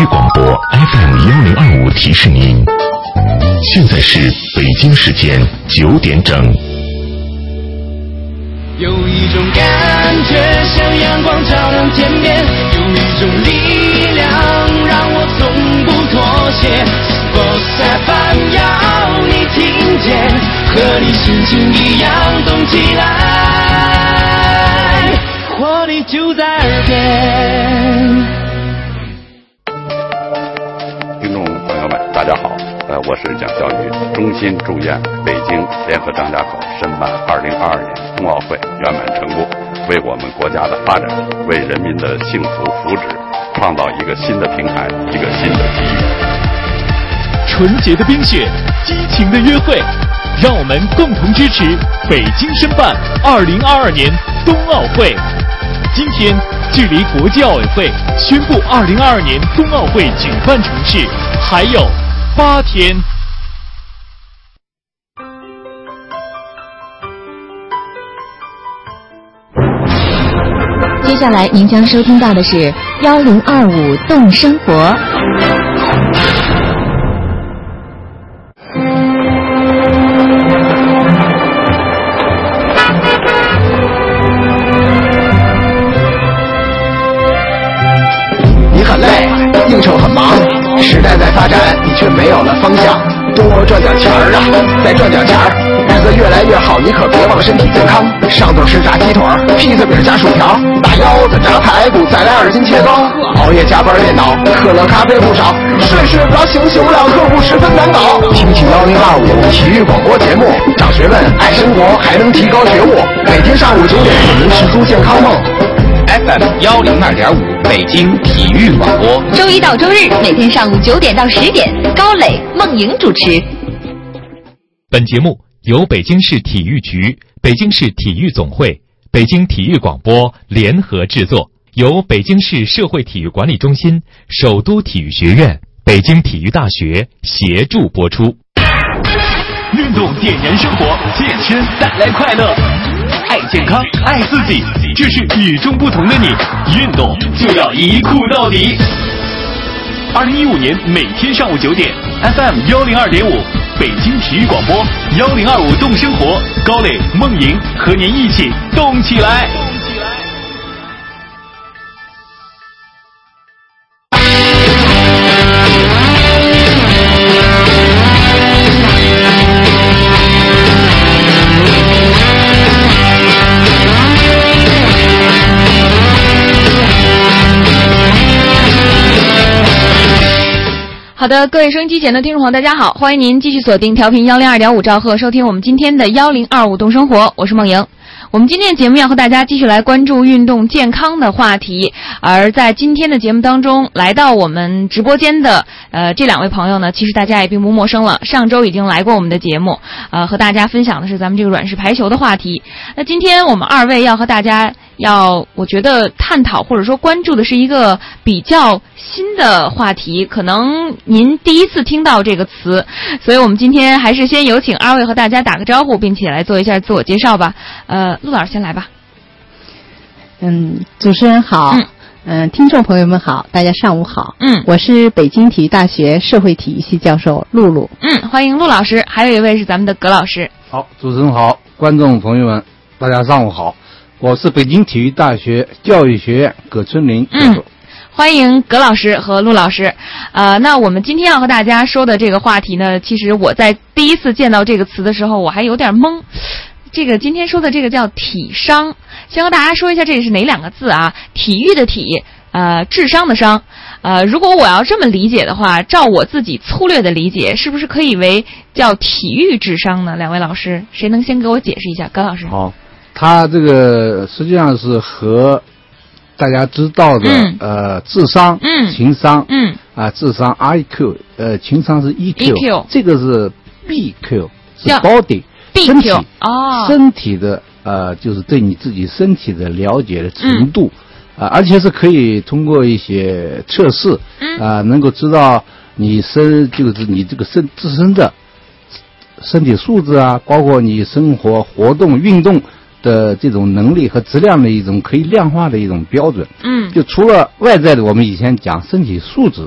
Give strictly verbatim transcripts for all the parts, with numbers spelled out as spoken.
育广播 F M 幺零二五提示您，现在是北京时间九点整。 有一种感觉像阳光照亮天边，有一种力量让我从不妥协。Boss F M 要你听见，和你心情一样动起来，活力就在耳边。 听众朋友们，大家好，呃，我是蒋小雨，衷心祝愿北京联合张家口申办二零二二年冬奥会圆满成功，为我们国家的发展，为人民的幸福福祉创造一个新的平台，一个新的机遇。 纯洁的冰雪，激情的约会，让我们共同支持北京申办二零二二年冬奥会。今天距离国际奥委会宣布二零二二年冬奥会举办城市还有八天。 接下来您将收听到的是幺零二五动生活。 你很累，应酬很忙，时代在发展，你却没有了方向。多赚点钱儿啊，再赚点钱儿，日子越来越好，你可别忘了身体健康。上顿吃炸鸡腿，披萨饼加薯条，大腰子炸排骨，再来二斤切糕。熬夜加班电脑，可乐咖啡不少，睡睡不着，醒醒不了，客户十分难搞。听听幺零二五体育广播节目，长学问，爱生活，还能提高觉悟。每天上午九点，您实租健康梦。 F M 幺零二点五，北京体育广播， 周一到周日每天上午九点到十点，高磊、孟莹主持。 本节目由北京市体育局、北京市体育总会、北京体育广播联合制作，由北京市社会体育管理中心、首都体育学院、北京体育大学协助播出。运动点燃生活，健身带来快乐。爱健康，爱自己，这是与众不同的你。运动就要一酷到底。二零一五年每天上午九点 ，F M 幺零二点五，北京体育广播幺零二五动生活，高磊、孟莹和您一起动起来。 好的，各位收音机前的听众朋友，大家好，欢迎您继续锁定调频幺零二点五兆赫，收听我们今天的幺零二五动生活，我是孟莹。我们今天的节目要和大家继续来关注运动健康的话题，而在今天的节目当中，来到我们直播间的呃这两位朋友呢，其实大家也并不陌生了，上周已经来过我们的节目，呃和大家分享的是咱们这个软式排球的话题。那今天我们二位要和大家要我觉得探讨或者说关注的是一个比较新的话题，可能您第一次听到这个词，所以我们今天还是先有请二位和大家打个招呼，并且来做一下自我介绍吧。呃，陆老师先来吧。 嗯，主持人好，嗯、呃，听众朋友们好，大家上午好。 嗯， 我是北京体育大学社会体育系教授陆陆。 嗯，欢迎陆老师，还有一位是咱们的葛老师。 好，主持人好，观众朋友们，大家上午好。我是北京体育大学教育学院葛春林教授。 嗯，欢迎葛老师和陆老师。呃，那我们今天要和大家说的这个话题呢，其实我在第一次见到这个词的时候，我还有点懵。这个今天说的这个叫体商，先和大家说一下这是哪两个字啊？体育的体，呃，智商的商。呃，如果我要这么理解的话，照我自己粗略的理解，是不是可以为叫体育智商呢？两位老师，谁能先给我解释一下？葛老师。 好。它这个实际上是和大家知道的、嗯、呃智商、 嗯、 情商， 嗯啊智商 I Q， 呃情商是 E Q，, E Q 这个是 B Q， 是 body B Q， 身体哦， 身体的呃就是对你自己身体的了解的程度，啊、嗯呃、而且是可以通过一些测试， 嗯啊、呃、能够知道你身就是你这个身自身的身体素质啊，包括你生活活动运动的这种能力和质量的一种可以量化的一种标准。 嗯， 就除了外在的，我们以前讲身体素质，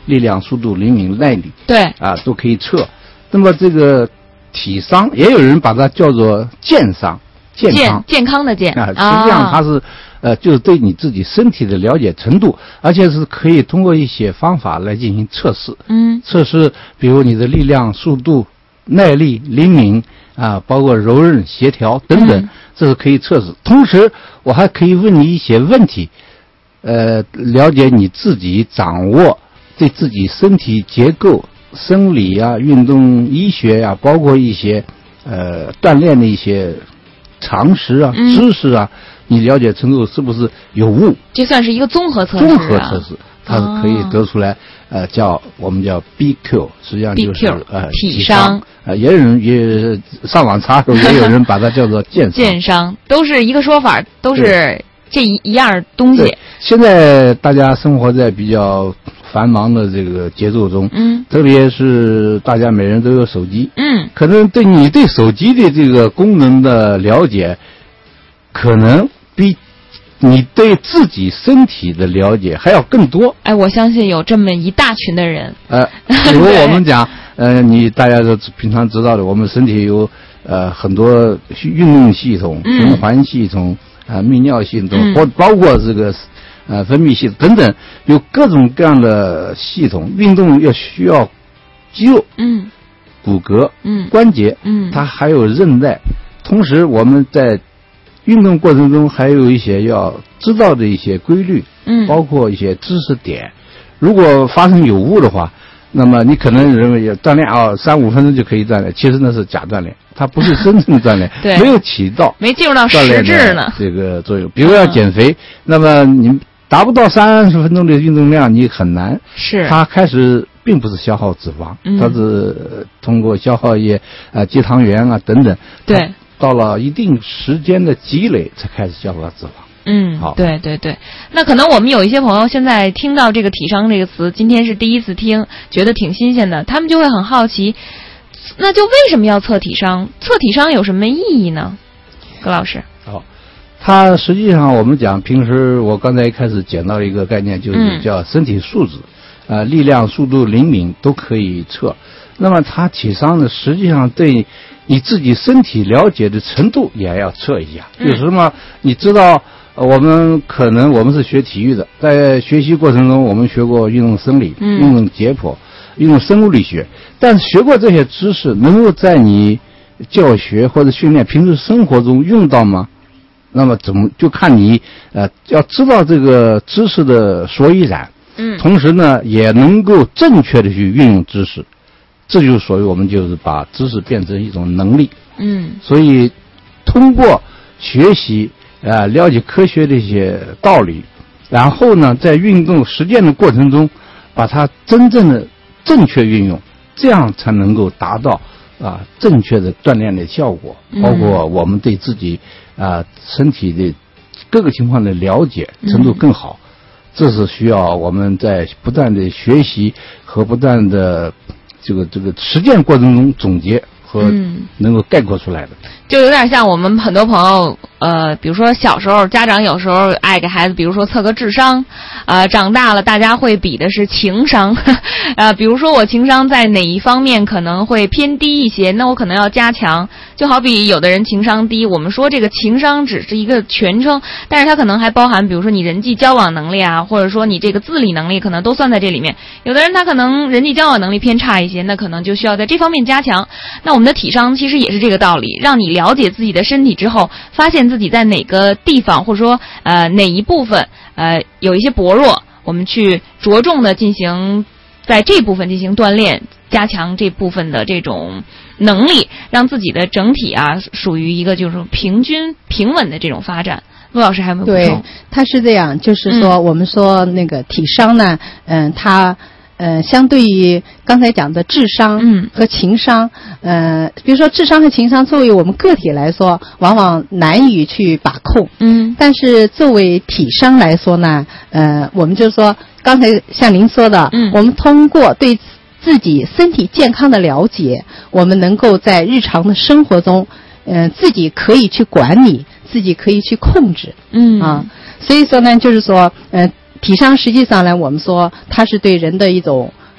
力量、速度、灵敏、耐力， 对啊都可以测。那么这个体伤也有人把它叫做健伤，健康健康的健啊，实际上它是、啊、呃就是对你自己身体的了解程度，而且是可以通过一些方法来进行测试。 嗯， 测试比如你的力量、速度、耐力、灵敏啊，包括柔韧、协调等等，嗯、这是可以测试。同时，我还可以问你一些问题，呃，了解你自己，掌握对自己身体结构、生理啊、运动医学呀、啊，包括一些呃锻炼的一些常识啊、 嗯、 知识啊，你了解程度是不是有误？ 这算是一个综合测试、啊。 综合测试，它是可以得出来。哦呃，叫我们叫 B Q， 实际上就是 B Q， 呃体伤。 呃，也有人也上网查的时候，也有人把它叫做健伤。 健伤都是一个说法，都是这一一样东西。 现在大家生活在比较繁忙的这个节奏中， 嗯， 特别是大家每人都有手机， 嗯， 可能对你对手机的这个功能的了解，可能比你对自己身体的了解还要更多。 哎，我相信有这么一大群的人。 呃，比如我们讲，呃，你大家都平常知道的，我们身体有呃很多运动系统、 嗯、 循环系统、啊、呃、泌尿系统，或、 嗯、 包括这个呃分泌系统等等，有各种各样的系统。运动要需要肌肉、 嗯、 骨骼、 嗯、 关节， 嗯， 它还有韧带。同时，我们在运动过程中还有一些要知道的一些规律， 嗯， 包括一些知识点。如果发生有误的话，那么你可能认为锻炼啊，三五分钟就可以锻炼，其实那是假锻炼，它不是真正的锻炼， 对， 没有起到没进入到实质呢这个作用。比如要减肥，嗯、那么你达不到三十分钟的运动量，你很难。 是， 它开始并不是消耗脂肪， 嗯、 它是通过消耗一些啊肌糖原啊等等。 对。 到了一定时间的积累，才开始消化脂肪。 嗯， 好， 对对对。那可能我们有一些朋友现在听到这个体伤这个词，今天是第一次听，觉得挺新鲜的，他们就会很好奇，那就为什么要测体伤？测体伤有什么意义呢？葛老师。 好，它实际上我们讲，平时我刚才一开始讲到一个概念，就是叫身体素质，啊、嗯呃，力量、速度、灵敏都可以测。那么它体伤呢，实际上对你自己身体了解的程度也要测一下。有什么你知道？我们可能我们是学体育的，在学习过程中，我们学过运动生理、 嗯、 运动解剖、运动生物力学，但是学过这些知识，能够在你教学或者训练、平时生活中用到吗？那么怎么就看你呃要知道这个知识的所以然， 嗯， 同时呢也能够正确的去运用知识。这就是所谓我们就是把知识变成一种能力， 嗯， 所以通过学习啊、呃，了解科学的一些道理，然后呢，在运动实践的过程中，把它真正的正确运用，这样才能够达到啊、呃、正确的锻炼的效果，包括我们对自己啊、呃、身体的各个情况的了解程度更好。嗯，这是需要我们在不断的学习和不断的这个这个实践过程中总结和能够概括出来的，嗯， 就有点像我们很多朋友，呃，比如说小时候家长有时候爱给孩子，比如说测个智商，呃，长大了大家会比的是情商，呃，比如说我情商在哪一方面可能会偏低一些，那我可能要加强。就好比有的人情商低，我们说这个情商只是一个全称，但是它可能还包含，比如说你人际交往能力啊，或者说你这个自理能力，可能都算在这里面。有的人他可能人际交往能力偏差一些，那可能就需要在这方面加强。那我们的体伤其实也是这个道理，让你了解自己的身体之后，发现自己在哪个地方或者说呃哪一部分呃有一些薄弱，我们去着重的进行在这部分进行锻炼，加强这部分的这种能力，让自己的整体啊属于一个就是平均平稳的这种发展。陆老师还有没有补充？ 对，它是这样，就是说、嗯、我们说那个体伤呢，嗯，它呃相对于刚才讲的智商嗯和情商，呃，比如说智商和情商作为我们个体来说，往往难以去把控， 嗯， 但是作为体伤来说呢，呃，我们就说刚才像您说的， 嗯， 我们通过对自己身体健康的了解，我们能够在日常的生活中，呃，自己可以去管理，自己可以去控制， 嗯啊，所以说呢，就是说，呃，体伤实际上呢，我们说它是对人的一种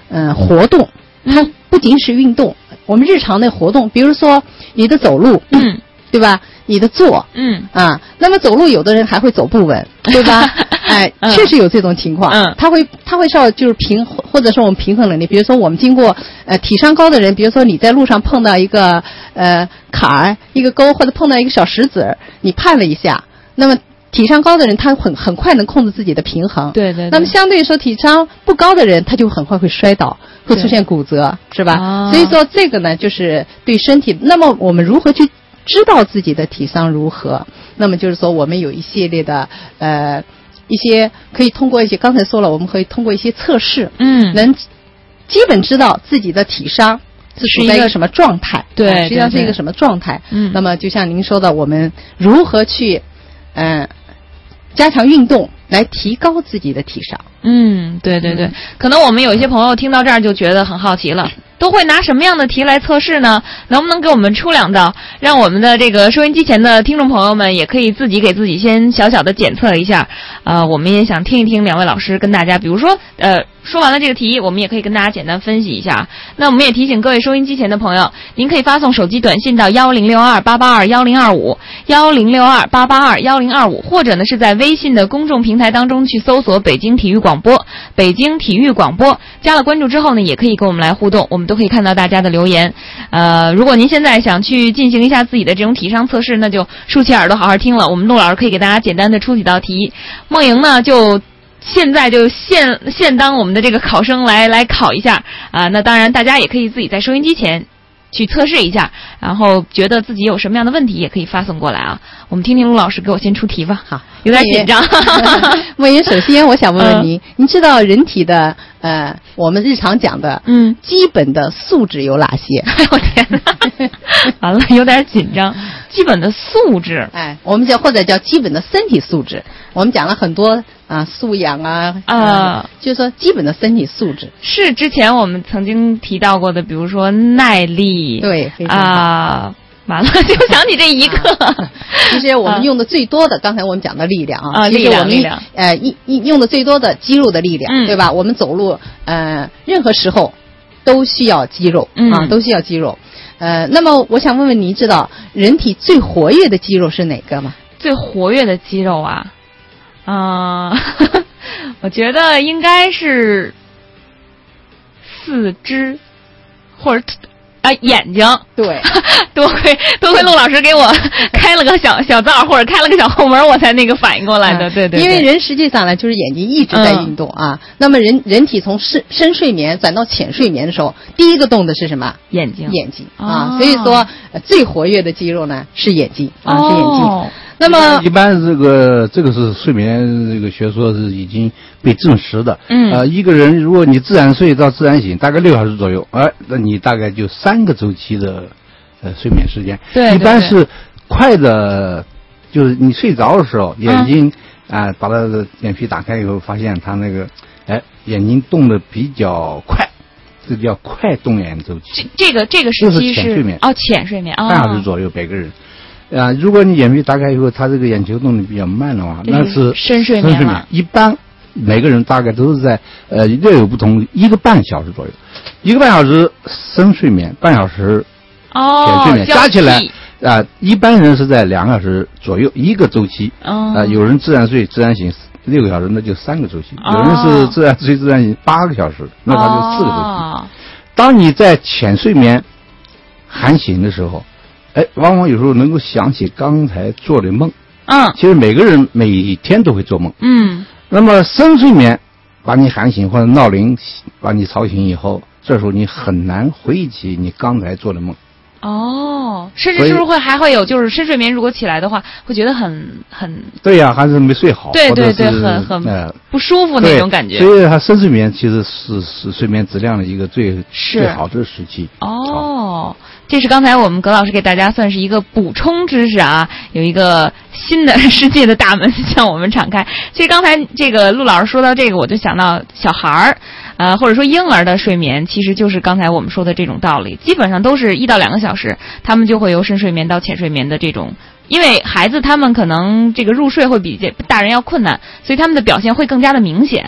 嗯、呃、活动，它不仅是运动，我们日常的活动，比如说你的走路， 嗯， 对吧？你的坐， 嗯啊，那么走路有的人还会走不稳，对吧？哎， 嗯、 确实有这种情况， 嗯， 他会他会稍微就是平，或者说我们平衡能力，比如说我们经过呃体伤高的人，比如说你在路上碰到一个呃坎儿、一个沟，或者碰到一个小石子儿，你绊了一下，那么体伤高的人他很很快能控制自己的平衡， 对 对, 对。 那么相对说体伤不高的人，他就很快会摔倒，会出现骨折，是吧？ 哦、 所以说这个呢，就是对身体。那么我们如何去知道自己的体伤如何？那么就是说，我们有一系列的呃一些可以通过一些刚才说了，我们可以通过一些测试， 嗯， 能基本知道自己的体伤是处在一个什么状态， 对， 实际上是一个什么状态。 嗯， 那么就像您说的，我们如何去嗯、呃、加强运动来提高自己的体伤？ 嗯，对对对、嗯，可能我们有一些朋友听到这儿就觉得很好奇了。都会拿什么样的题来测试呢？能不能给我们出两道，让我们的这个收音机前的听众朋友们也可以自己给自己先小小的检测一下。呃，我们也想听一听两位老师跟大家，比如说，呃，说完了这个题，我们也可以跟大家简单分析一下。那我们也提醒各位收音机前的朋友，您可以发送手机短信到幺零六二八八二幺零二五幺零六二八八二幺零二五，或者呢是在微信的公众平台当中去搜索北京体育广播，北京体育广播，加了关注之后呢，也可以跟我们来互动，我们都可以看到大家的留言。呃，如果您现在想去进行一下自己的这种体伤测试，那就竖起耳朵好好听了。我们陆老师可以给大家简单的出几道题，梦莹呢就现在就现现当我们的这个考生来来考一下啊、呃。那当然，大家也可以自己在收音机前去测试一下，然后觉得自己有什么样的问题，也可以发送过来啊。我们听听陆老师给我先出题吧。 好， 有点紧张。 梦莹，首先我想问问您，嗯、您知道人体的呃，我们日常讲的嗯基本的素质有哪些？ 哎我天哪，完了，有点紧张。基本的素质， 哎，我们叫或者叫基本的身体素质。我们讲了很多啊，素养啊，啊、呃，就是说基本的身体素质是之前我们曾经提到过的，比如说耐力， 对，非常好啊。完了，就想起这一个。啊、 其实我们用的最多的，啊、刚才我们讲的力量啊， 啊， 其实我们力量呃一一用的最多的肌肉的力量， 嗯、 对吧？我们走路呃任何时候都需要肌肉、 嗯、 啊，都需要肌肉。呃，那么我想问问您，知道人体最活跃的肌肉是哪个吗？ 最活跃的肌肉啊，啊、呃，我觉得应该是四肢或者。啊，眼睛对， 多亏多亏陆老师给我开了个小小灶，或者开了个小后门，我才那个反应过来的。嗯、对, 对对， 因为人实际上呢，就是眼睛一直在运动啊。嗯、那么人人体从深深睡眠转到浅睡眠的时候，第一个动的是什么？ 眼睛， 眼睛、 哦、 啊。所以说，呃、最活跃的肌肉呢是眼睛啊， 哦、 是眼睛。那么一般这个这个是睡眠这个学说是已经被证实的。 嗯。 呃，一个人如果你自然睡到自然醒，大概六小时左右，哎、呃，那你大概就三个周期的呃睡眠时间。 对, 对, 对。 一般是快的，就是你睡着的时候，眼睛啊、嗯呃、把它的眼皮打开以后，发现它那个哎眼睛动得比较快，这叫快动眼周期。 这这个这个时期是浅睡眠哦，浅睡眠，哦、 半小时左右每个人。啊，如果你眼皮打开以后，他这个眼球动得比较慢的话，那是深睡眠。 深睡眠一般每个人大概都是在呃略有不同，一个半小时左右，一个半小时深睡眠，半小时浅睡眠， 哦、 加起来啊、呃，一般人是在两个小时左右一个周期。 哦。 啊、呃，有人自然睡自然醒六个小时，那就三个周期； 哦、 有人是自然睡自然醒八个小时，那他就四个周期。 哦、 当你在浅睡眠含醒的时候。哎，往往有时候能够想起刚才做的梦。 嗯， 其实每个人每天都会做梦。 嗯， 那么深睡眠把你喊醒或者闹铃把你吵醒以后，这时候你很难回忆起你刚才做的梦。 哦，甚至是不是会还会有就是深睡眠，如果起来的话，会觉得很很对呀、啊，还是没睡好， 对对对，很很呃不舒服那种感觉。 所以它深睡眠其实是是睡眠质量的一个最是最好的时期。 哦，这是刚才我们葛老师给大家算是一个补充知识啊，有一个新的世界的大门向我们敞开。其实刚才这个陆老师说到这个，我就想到小孩儿。呃，或者说婴儿的睡眠，其实就是刚才我们说的这种道理，基本上都是一到两个小时，他们就会由深睡眠到浅睡眠的这种，因为孩子他们可能这个入睡会比大人要困难，所以他们的表现会更加的明显。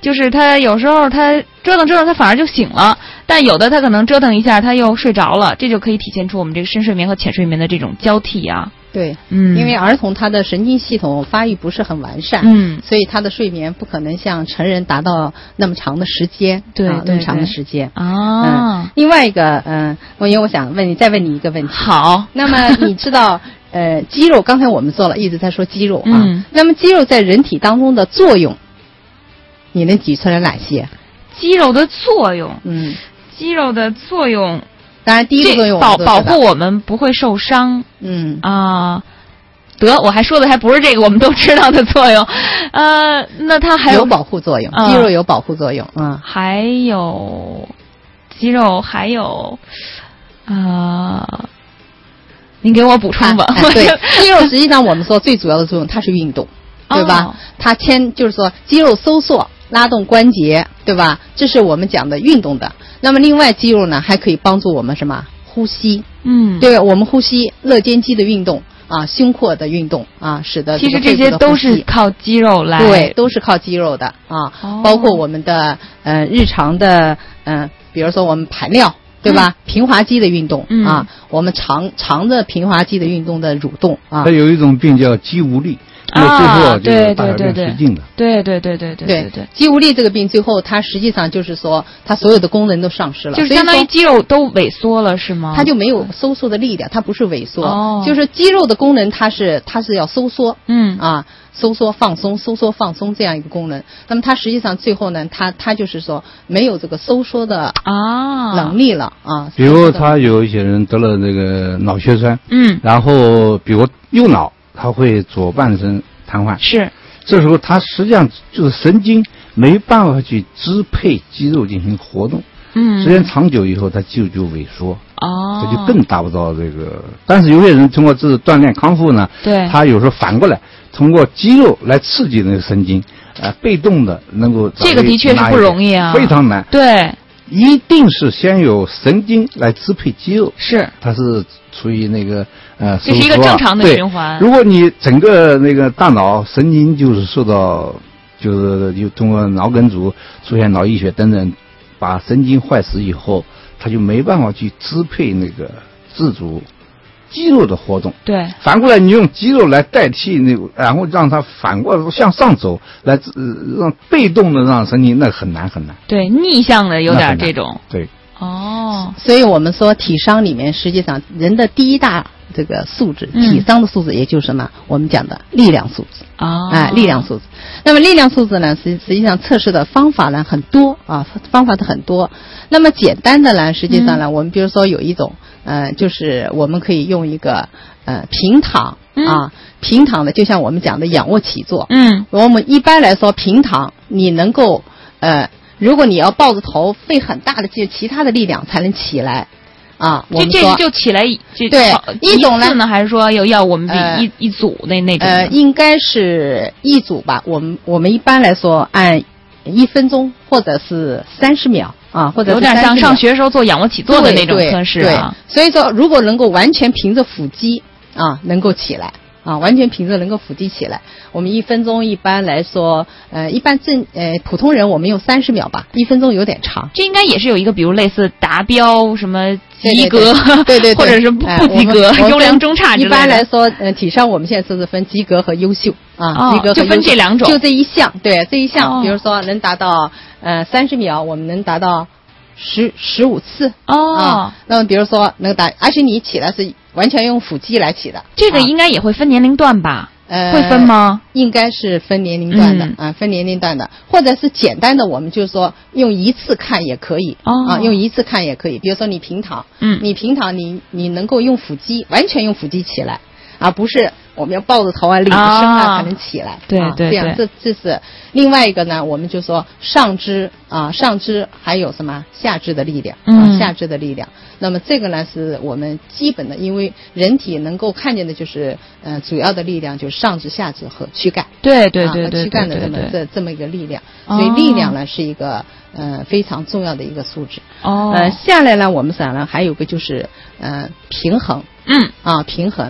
就是他有时候他折腾折腾他反而就醒了，但有的他可能折腾一下他又睡着了，这就可以体现出我们这个深睡眠和浅睡眠的这种交替啊。 对， 嗯， 因为儿童他的神经系统发育不是很完善， 嗯， 所以他的睡眠不可能像成人达到那么长的时间， 对， 啊、 对那么长的时间啊、 嗯。另外一个，嗯，我因为我想问你，再问你一个问题。 好， 那么你知道，呃，肌肉，刚才我们说了，一直在说肌肉啊。 嗯。 那么肌肉在人体当中的作用，你能举出来哪些？ 肌肉的作用， 嗯， 肌肉的作用。 当然，第一个作用保保护我们不会受伤。 嗯啊，得，我还说的还不是这个我们都知道的作用。呃，那它还有有保护作用， 呃、 肌肉有保护作用。嗯， 还有肌肉还有呃，您给我补充吧。 啊啊、对，肌肉实际上我们说最主要的作用，它是运动，对吧？ 哦、 它牵就是说肌肉收缩。拉动关节，对吧？这是我们讲的运动的。那么另外肌肉呢，还可以帮助我们什么？呼吸， 嗯， 对，我们呼吸，肋间肌的运动啊，胸廓的运动啊，使得其实这些都是靠肌肉来， 对，都是靠肌肉的啊， 哦、 包括我们的呃日常的嗯、呃，比如说我们排尿，对吧？嗯、平滑肌的运动、 嗯、 啊，我们肠肠的平滑肌的运动的蠕动啊。 它有一种病叫肌无力。 啊， 最后对对对对， 对对对对对对对， 肌无力这个病最后它实际上就是说，它所有的功能都丧失了， 就是相当于肌肉都萎缩了，是吗？ 它就没有收缩的力量，它不是萎缩， 哦、 就是肌肉的功能，它是它是要收缩， 嗯啊，收缩放松，收缩放松这样一个功能。那么它实际上最后呢，它它就是说没有这个收缩的啊能力了啊。 比如他有一些人得了这个脑血栓， 嗯， 然后比如右脑他会左半身瘫痪， 是， 这时候它实际上就是神经没办法去支配肌肉进行活动， 嗯， 时间长久以后，它肌肉就萎缩， 哦， 它就更达不到这个。但是有些人通过这锻炼康复呢， 对， 他有时候反过来通过肌肉来刺激那个神经，呃，被动的能够这个的确是不容易啊， 非常难， 对。 一定是先有神经来支配肌肉， 是， 它是处于那个呃， 这是一个正常的循环。 如果你整个那个大脑神经就是受到，就是就通过脑梗阻出现脑溢血等等，把神经坏死以后，它就没办法去支配那个自主肌肉的活动。 对， 反过来你用肌肉来代替那个，然后让它反过来向上走，来、呃、让被动的让神经，那很难很难。 对，逆向的有点这种。 对。 哦， 所以我们说体伤里面，实际上人的第一大这个素质， 嗯、 体伤的素质，也就是什么？我们讲的力量素质。 哦， 哎，力量素质。那么力量素质呢，实实际上测试的方法呢很多啊，方法的很多。那么简单的呢，实际上呢，嗯、我们比如说有一种，呃，就是我们可以用一个呃平躺、 嗯、 啊，平躺的，就像我们讲的仰卧起坐。 嗯， 我们一般来说平躺，你能够呃。如果你要抱着头，费很大的劲，其他的力量才能起来，啊，我们这这就起来就对一种呢呢，还是说有要我们一、呃、一一组那那种？ 呃，应该是一组吧。我们我们一般来说按一分钟或者是三十秒啊，或者是有点像上学时候做仰卧起坐的那种测试啊。 所以说，如果能够完全凭着腹肌啊，能够起来。啊，完全凭着能够腹肌起来。我们一分钟一般来说，呃，一般正呃普通人我们用三十秒吧，一分钟有点长。 这应该也是有一个，比如类似达标什么及格， 对对对， 或者是不不及格、优良、中差之类的。 一般来说，呃，体上我们现在是分及格和优秀啊， 哦、 及格和优秀就分这两种， 就这一项，对这一项， 哦、 比如说能达到呃三十秒，我们能达到十十五次哦、 啊。那么比如说能达，而且你起来是完全用腹肌来起的， 这个应该也会分年龄段吧？ 呃， 会分吗？ 应该是分年龄段的、 嗯、 啊，分年龄段的，或者是简单的，我们就是说用一次看也可以、 哦、 啊，用一次看也可以。比如说你平躺， 嗯， 你平躺你你能够用腹肌，完全用腹肌起来，而不是我们要抱着头啊、立着身啊才能起来。 对对对， 这样这这是另外一个呢，我们就说上肢啊，上肢还有什么下肢的力量啊， 嗯、 下肢的力量。那么这个呢是我们基本的，因为人体能够看见的就是呃主要的力量就是上肢、下躯和躯干。 对对对对， 躯干的这么这这么一个力量，所以力量呢是一个呃非常重要的一个素质。 哦。 呃，下来呢，我们讲呢还有个就是呃平衡。 嗯。 啊，平衡。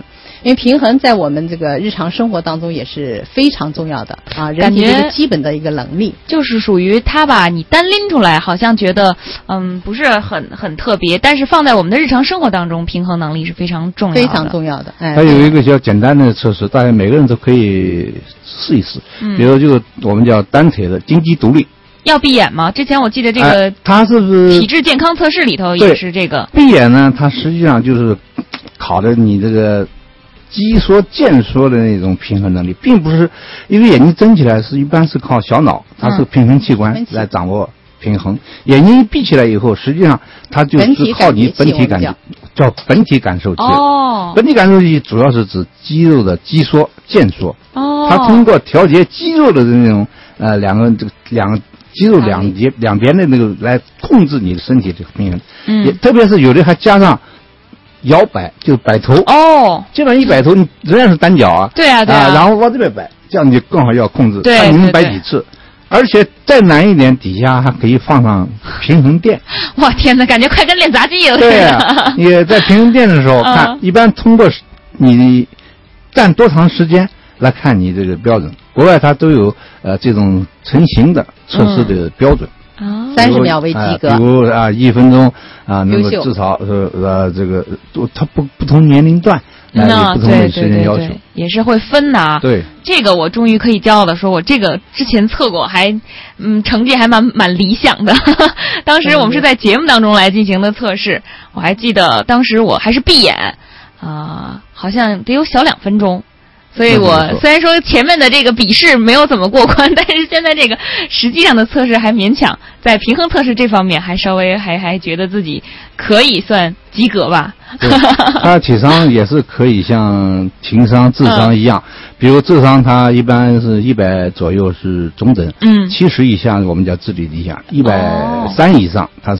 因为平衡在我们这个日常生活当中也是非常重要的啊，人体感觉这个基本的一个能力， 就是属于它吧，你单拎出来好像觉得嗯不是很很特别，但是放在我们的日常生活当中，平衡能力是非常重要的， 非常重要的。哎， 还有一个比较简单的测试，大家每个人都可以试一试。 嗯， 比如这个我们叫单腿的金鸡独立。 要闭眼吗？之前我记得这个， 哎，它是不是体质健康测试里头也是这个闭眼呢？它实际上就是考的你这个肌缩腱缩的那种平衡能力，并不是因为眼睛睁起来是一般是靠小脑，它是平衡器官来掌握平衡。嗯、眼睛一闭起来以后，实际上它就是靠你本体感觉，叫本体感受器。 哦， 本体感受器主要是指肌肉的肌缩、腱缩。 哦， 它通过调节肌肉的那种呃两个这个两个。肌肉两节两边的那个来控制你的身体这个平衡， 嗯， 也特别是有的还加上摇摆，就摆头哦， 基本上一摆头，你仍然是单脚啊， 对啊对啊， 啊然后往这边摆，这样你就更好要控制， 对， 看你能摆几次，而且再难一点，底下还可以放上平衡垫。 哇天哪，感觉快跟练杂技了。 对啊，你在平衡垫的时候看，嗯、一般通过你站多长时间来看你这个标准。国外它都有呃这种成型的测试的标准， 啊，三十秒为及格， 呃、比如啊一分钟啊，能够至少是呃这个它不不同年龄段来有不同的时间要求， 对对对对，也是会分的啊。 对， 这个我终于可以骄傲的说，我这个之前测过，还嗯成绩还蛮蛮理想的。当时我们是在节目当中来进行的测试，我还记得当时我还是闭眼啊、呃，好像得有小两分钟。所以我虽然说前面的这个笔试没有怎么过关，但是现在这个实际上的测试还勉强，在平衡测试这方面还稍微还还觉得自己可以算及格吧。 它体商也是可以像情商、智商一样，嗯、比如智商它一般是一百左右是中等， 嗯， 七十以下我们叫智力理想，一百三以上它